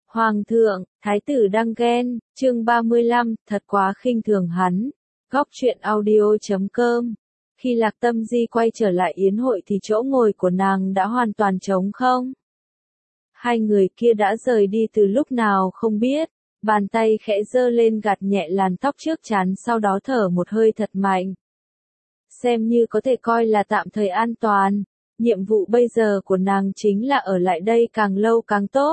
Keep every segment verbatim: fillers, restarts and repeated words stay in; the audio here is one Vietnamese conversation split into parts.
Hoàng thượng, thái tử đang ghen, chương ba mươi lăm, thật quá khinh thường hắn. Góc truyện audio chấm com. Khi Lạc Tâm Di quay trở lại yến hội thì chỗ ngồi của nàng đã hoàn toàn trống không. Hai người kia đã rời đi từ lúc nào không biết, bàn tay khẽ giơ lên gạt nhẹ làn tóc trước trán, sau đó thở một hơi thật mạnh. Xem như có thể coi là tạm thời an toàn, nhiệm vụ bây giờ của nàng chính là ở lại đây càng lâu càng tốt.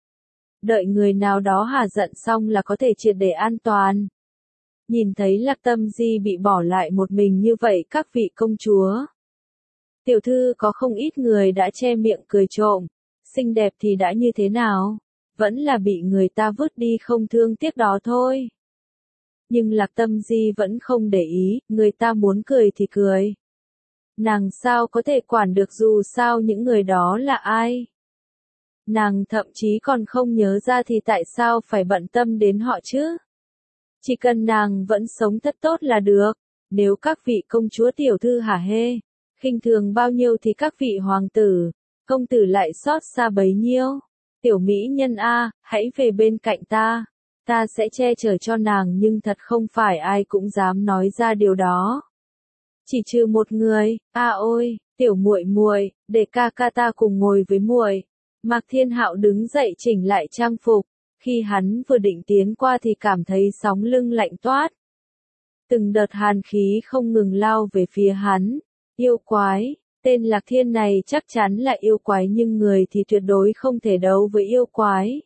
Đợi người nào đó hả giận xong là có thể triệt để an toàn. Nhìn thấy Lạc Tâm Di bị bỏ lại một mình như vậy các vị công chúa. Tiểu thư có không ít người đã che miệng cười trộm, xinh đẹp thì đã như thế nào, vẫn là bị người ta vứt đi không thương tiếc đó thôi. Nhưng Lạc Tâm Di vẫn không để ý, người ta muốn cười thì cười. Nàng sao có thể quản được dù sao những người đó là ai? Nàng thậm chí còn không nhớ ra thì tại sao phải bận tâm đến họ chứ? Chỉ cần nàng vẫn sống thật tốt là được. Nếu các vị công chúa tiểu thư hả hê, khinh thường bao nhiêu thì các vị hoàng tử, công tử lại xót xa bấy nhiêu. Tiểu mỹ nhân a, hãy về bên cạnh ta, ta sẽ che chở cho nàng, nhưng thật không phải ai cũng dám nói ra điều đó. Chỉ trừ một người, a ôi, tiểu muội muội, để ca ca ta cùng ngồi với muội. Mạc Thiên Hạo đứng dậy chỉnh lại trang phục, khi hắn vừa định tiến qua thì cảm thấy sóng lưng lạnh toát. Từng đợt hàn khí không ngừng lao về phía hắn. Yêu quái, tên Lạc Thiên này chắc chắn là yêu quái nhưng người thì tuyệt đối không thể đấu với yêu quái.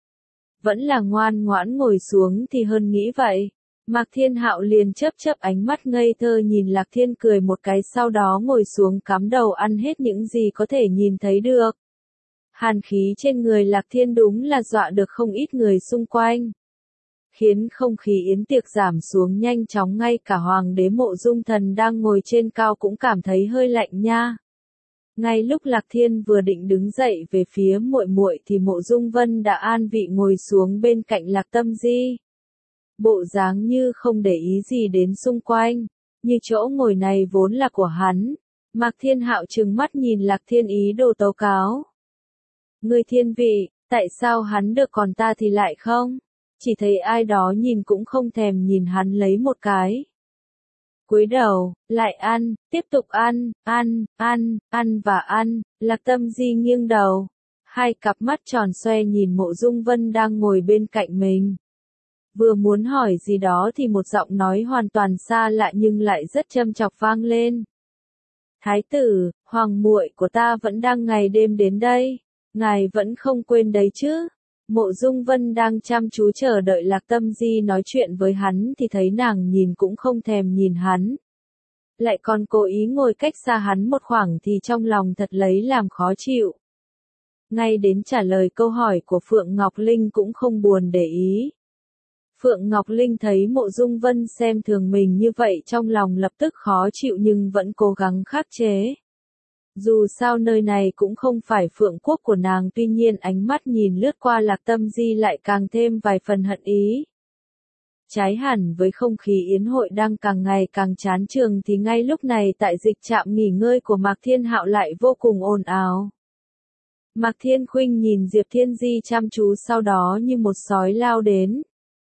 Vẫn là ngoan ngoãn ngồi xuống thì hơn nghĩ vậy. Mạc Thiên Hạo liền chớp chớp ánh mắt ngây thơ nhìn Lạc Thiên cười một cái, sau đó ngồi xuống cắm đầu ăn hết những gì có thể nhìn thấy được. Hàn khí trên người Lạc Thiên đúng là dọa được không ít người xung quanh. Khiến không khí yến tiệc giảm xuống nhanh chóng, ngay cả Hoàng đế Mộ Dung Thần đang ngồi trên cao cũng cảm thấy hơi lạnh nha. Ngay lúc Lạc Thiên vừa định đứng dậy về phía muội muội thì Mộ Dung Vân đã an vị ngồi xuống bên cạnh Lạc Tâm Di. Bộ dáng như không để ý gì đến xung quanh, như chỗ ngồi này vốn là của hắn. Mạc Thiên Hạo trừng mắt nhìn Lạc Thiên ý đồ tố cáo. Người thiên vị, tại sao hắn được còn ta thì lại không? Chỉ thấy ai đó nhìn cũng không thèm nhìn hắn lấy một cái. Cúi đầu, lại ăn, tiếp tục ăn, ăn, ăn, ăn và ăn. Lạc Tâm Di nghiêng đầu, hai cặp mắt tròn xoe nhìn Mộ Dung Vân đang ngồi bên cạnh mình. Vừa muốn hỏi gì đó thì một giọng nói hoàn toàn xa lạ nhưng lại rất châm chọc vang lên. Thái tử, hoàng muội của ta vẫn đang ngày đêm đến đây. Ngài vẫn không quên đấy chứ? Mộ Dung Vân đang chăm chú chờ đợi Lạc Tâm Di nói chuyện với hắn thì thấy nàng nhìn cũng không thèm nhìn hắn. Lại còn cố ý ngồi cách xa hắn một khoảng thì trong lòng thật lấy làm khó chịu. Ngay đến trả lời câu hỏi của Phượng Ngọc Linh cũng không buồn để ý. Phượng Ngọc Linh thấy Mộ Dung Vân xem thường mình như vậy trong lòng lập tức khó chịu nhưng vẫn cố gắng khắc chế. Dù sao nơi này cũng không phải Phượng quốc của nàng, tuy nhiên ánh mắt nhìn lướt qua Lạc Tâm Di lại càng thêm vài phần hận ý. Trái hẳn với không khí yến hội đang càng ngày càng chán chường thì ngay lúc này tại dịch trạm nghỉ ngơi của Mạc Thiên Hạo lại vô cùng ồn ào. Mạc Thiên Khuynh nhìn Diệp Thiên Di chăm chú, sau đó như một sói lao đến.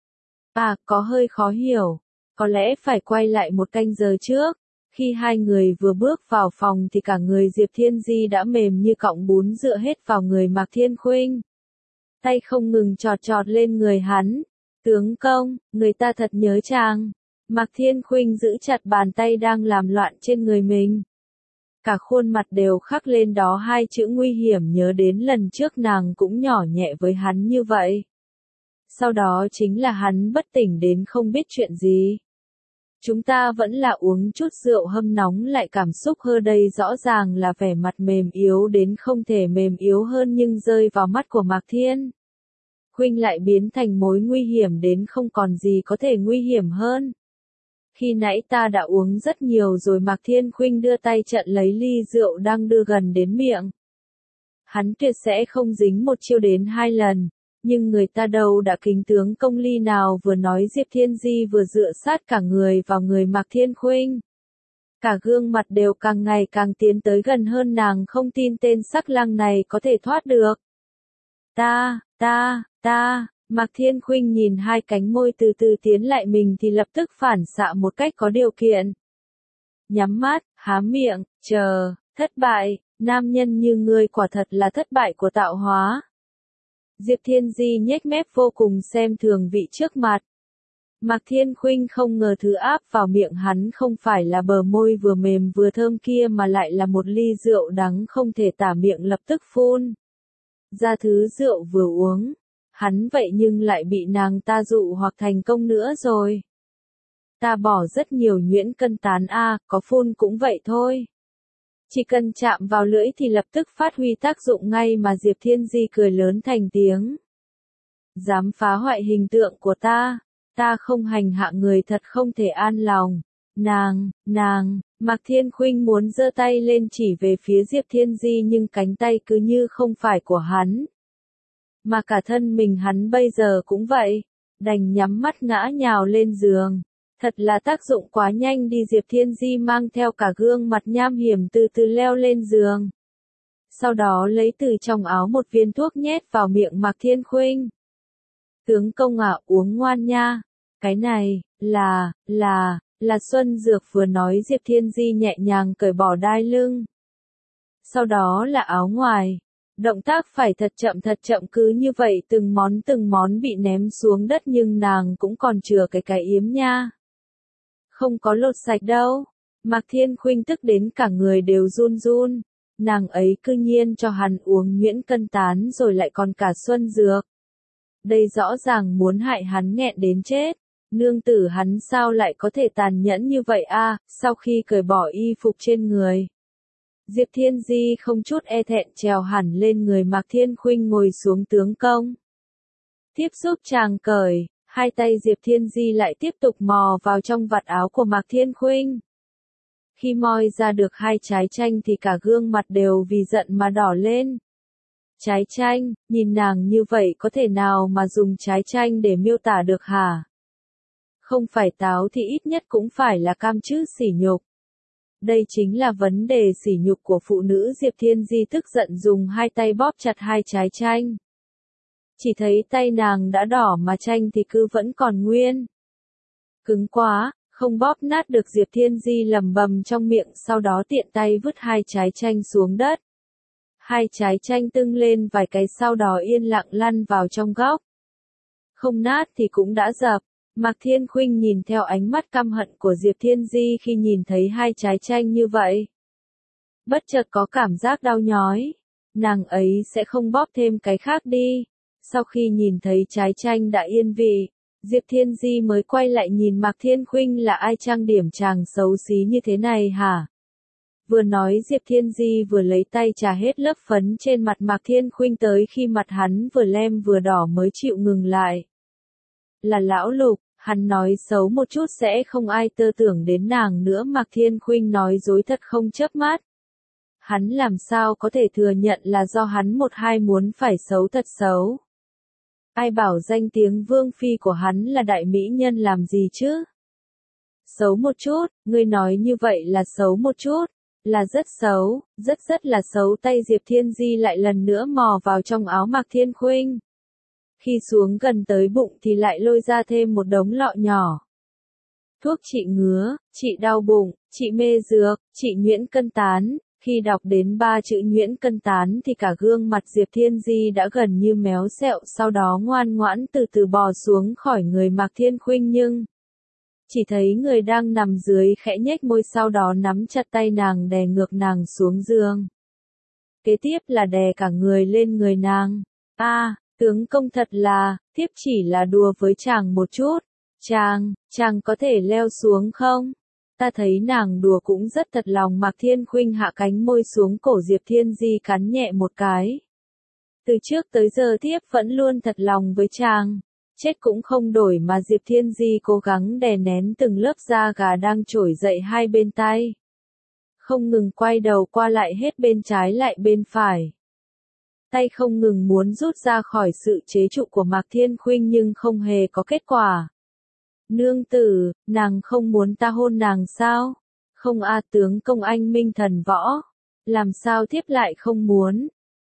À, có hơi khó hiểu, có lẽ phải quay lại một canh giờ trước. Khi hai người vừa bước vào phòng thì cả người Diệp Thiên Di đã mềm như cọng bún dựa hết vào người Mạc Thiên Khuynh. Tay không ngừng chọt chọt lên người hắn. Tướng công, người ta thật nhớ chàng. Mạc Thiên Khuynh giữ chặt bàn tay đang làm loạn trên người mình. Cả khuôn mặt đều khắc lên đó hai chữ nguy hiểm, nhớ đến lần trước nàng cũng nhỏ nhẹ với hắn như vậy. Sau đó chính là hắn bất tỉnh đến không biết chuyện gì. Chúng ta vẫn là uống chút rượu hâm nóng lại cảm xúc hơn, đây rõ ràng là vẻ mặt mềm yếu đến không thể mềm yếu hơn nhưng rơi vào mắt của Mạc Thiên Khuynh lại biến thành mối nguy hiểm đến không còn gì có thể nguy hiểm hơn. Khi nãy ta đã uống rất nhiều rồi. Mạc Thiên Khuynh đưa tay chặn lấy ly rượu đang đưa gần đến miệng. Hắn tuyệt sẽ không dính một chiêu đến hai lần. Nhưng người ta đâu đã kính tướng công ly nào, vừa nói Diệp Thiên Di vừa dựa sát cả người vào người Mạc Thiên Khuynh. Cả gương mặt đều càng ngày càng tiến tới gần hơn, nàng không tin tên sắc lang này có thể thoát được. Ta, ta, ta. Mạc Thiên Khuynh nhìn hai cánh môi từ từ tiến lại mình thì lập tức phản xạ một cách có điều kiện. Nhắm mắt, há miệng, chờ, thất bại, nam nhân như ngươi quả thật là thất bại của tạo hóa. Diệp Thiên Di nhếch mép vô cùng xem thường vị trước mặt. Mạc Thiên Khuynh không ngờ thứ áp vào miệng hắn không phải là bờ môi vừa mềm vừa thơm kia mà lại là một ly rượu đắng không thể tả miệng lập tức phun ra thứ rượu vừa uống. Hắn vậy nhưng lại bị nàng ta dụ hoặc thành công nữa rồi. Ta bỏ rất nhiều nhuyễn cân tán a, à, có phun cũng vậy thôi. Chỉ cần chạm vào lưỡi thì lập tức phát huy tác dụng ngay mà Diệp Thiên Di cười lớn thành tiếng. Dám phá hoại hình tượng của ta, ta không hành hạ người thật không thể an lòng. Nàng, nàng, Mạc Thiên Khuynh muốn giơ tay lên chỉ về phía Diệp Thiên Di nhưng cánh tay cứ như không phải của hắn. Mà cả thân mình hắn bây giờ cũng vậy, đành nhắm mắt ngã nhào lên giường. Thật là tác dụng quá nhanh đi. Diệp Thiên Di mang theo cả gương mặt nham hiểm từ từ leo lên giường. Sau đó lấy từ trong áo một viên thuốc nhét vào miệng Mạc Thiên Khuynh. Tướng công ạ, uống ngoan nha. Cái này, là, là, là Xuân Dược. Vừa nói Diệp Thiên Di nhẹ nhàng cởi bỏ đai lưng. Sau đó là áo ngoài. Động tác phải thật chậm thật chậm cứ như vậy từng món từng món bị ném xuống đất nhưng nàng cũng còn chừa cái cái yếm nha. Không có lột sạch đâu. Mạc Thiên Khuynh tức đến cả người đều run run. Nàng ấy cư nhiên cho hắn uống nhuyễn cân tán rồi lại còn cả Xuân Dược. Đây rõ ràng muốn hại hắn nghẹn đến chết. Nương tử hắn sao lại có thể tàn nhẫn như vậy a? À, sau khi cởi bỏ y phục trên người. Diệp Thiên Di không chút e thẹn trèo hẳn lên người Mạc Thiên Khuynh ngồi xuống tướng công. Tiếp giúp chàng cởi, hai tay Diệp Thiên Di lại tiếp tục mò vào trong vạt áo của Mạc Thiên Khuynh. Khi moi ra được hai trái chanh thì cả gương mặt đều vì giận mà đỏ lên. Trái chanh, nhìn nàng như vậy có thể nào mà dùng trái chanh để miêu tả được hả? Không phải táo thì ít nhất cũng phải là cam chứ sỉ nhục. Đây chính là vấn đề sỉ nhục của phụ nữ. Diệp Thiên Di tức giận dùng hai tay bóp chặt hai trái chanh. Chỉ thấy tay nàng đã đỏ mà chanh thì cứ vẫn còn nguyên. Cứng quá, không bóp nát được. Diệp Thiên Di lầm bầm trong miệng sau đó tiện tay vứt hai trái chanh xuống đất. Hai trái chanh tưng lên vài cái sau đó yên lặng lăn vào trong góc. Không nát thì cũng đã dập. Mạc Thiên Khuynh nhìn theo ánh mắt căm hận của Diệp Thiên Di khi nhìn thấy hai trái chanh như vậy. Bất chợt có cảm giác đau nhói. Nàng ấy sẽ không bóp thêm cái khác đi. Sau khi nhìn thấy trái chanh đã yên vị, Diệp Thiên Di mới quay lại nhìn Mạc Thiên Khuynh là ai trang điểm chàng xấu xí như thế này hả? Vừa nói Diệp Thiên Di vừa lấy tay chà hết lớp phấn trên mặt Mạc Thiên Khuynh tới khi mặt hắn vừa lem vừa đỏ mới chịu ngừng lại. Là lão Lục, hắn nói xấu một chút sẽ không ai tơ tưởng đến nàng nữa. Mạc Thiên Khuynh nói dối thật không chớp mắt. Hắn làm sao có thể thừa nhận là do hắn một hai muốn phải xấu thật xấu. Ai bảo danh tiếng vương phi của hắn là đại mỹ nhân làm gì chứ? Xấu một chút, ngươi nói như vậy là xấu một chút, là rất xấu, rất rất là xấu. Tay Diệp Thiên Di lại lần nữa mò vào trong áo Mạc Thiên Khuynh. Khi xuống gần tới bụng thì lại lôi ra thêm một đống lọ nhỏ. Thuốc trị ngứa, trị đau bụng, trị mê dược, trị nhuyễn cân tán. Khi đọc đến ba chữ nhuyễn cân tán thì cả gương mặt Diệp Thiên Di đã gần như méo xẹo, sau đó ngoan ngoãn từ từ bò xuống khỏi người Mạc Thiên Khuynh nhưng chỉ thấy người đang nằm dưới khẽ nhếch môi sau đó nắm chặt tay nàng đè ngược nàng xuống giường. Kế tiếp là đè cả người lên người nàng. A, à, tướng công thật là, thiếp chỉ là đùa với chàng một chút. Chàng, chàng có thể leo xuống không? Ta thấy nàng đùa cũng rất thật lòng. Mạc Thiên Khuynh hạ cánh môi xuống cổ Diệp Thiên Di cắn nhẹ một cái. Từ trước tới giờ thiếp vẫn luôn thật lòng với chàng. Chết cũng không đổi mà. Diệp Thiên Di cố gắng đè nén từng lớp da gà đang trỗi dậy hai bên tay. Không ngừng quay đầu qua lại hết bên trái lại bên phải. Tay không ngừng muốn rút ra khỏi sự chế trụ của Mạc Thiên Khuynh nhưng không hề có kết quả. Nương tử, nàng không muốn ta hôn nàng sao? Không a, tướng công anh minh thần võ. Làm sao thiếp lại không muốn?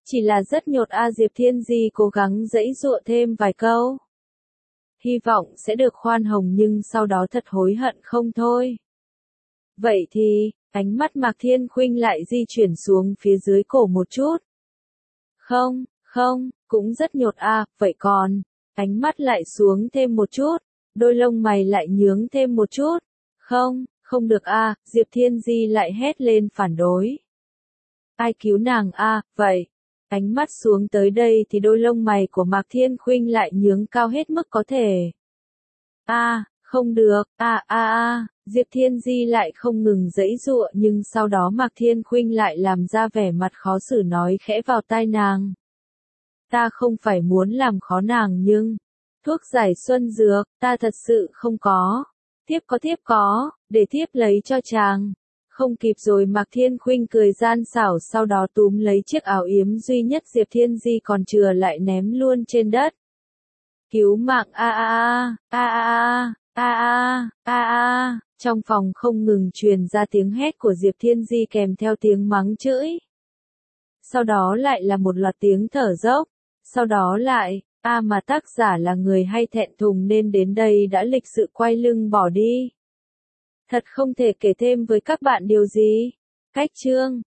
Chỉ là rất nhột a. Diệp Thiên Di cố gắng giãy giụa thêm vài câu. Hy vọng sẽ được khoan hồng nhưng sau đó thật hối hận không thôi. Vậy thì, ánh mắt Mạc Thiên Khuynh lại di chuyển xuống phía dưới cổ một chút. Không, không, cũng rất nhột a. Vậy còn, ánh mắt lại xuống thêm một chút, đôi lông mày lại nhướng thêm một chút. Không, không được a. Diệp Thiên Di lại hét lên phản đối. Ai cứu nàng a? Vậy, ánh mắt xuống tới đây thì đôi lông mày của Mạc Thiên Khuynh lại nhướng cao hết mức có thể. A, không được, a a a, Diệp Thiên Di lại không ngừng giãy giụa nhưng sau đó Mạc Thiên Khuynh lại làm ra vẻ mặt khó xử nói khẽ vào tai nàng. Ta không phải muốn làm khó nàng nhưng, thuốc giải xuân dược, ta thật sự không có. Thiếp có thiếp có, để thiếp lấy cho chàng. Không kịp rồi Mạc Thiên Khuynh cười gian xảo sau đó túm lấy chiếc áo yếm duy nhất Diệp Thiên Di còn chừa lại ném luôn trên đất. Cứu mạng a a a, a a a, a a a, trong phòng không ngừng truyền ra tiếng hét của Diệp Thiên Di kèm theo tiếng mắng chửi. Sau đó lại là một loạt tiếng thở dốc, sau đó lại, a mà tác giả là người hay thẹn thùng nên đến đây đã lịch sự quay lưng bỏ đi. Thật không thể kể thêm với các bạn điều gì. Cách chương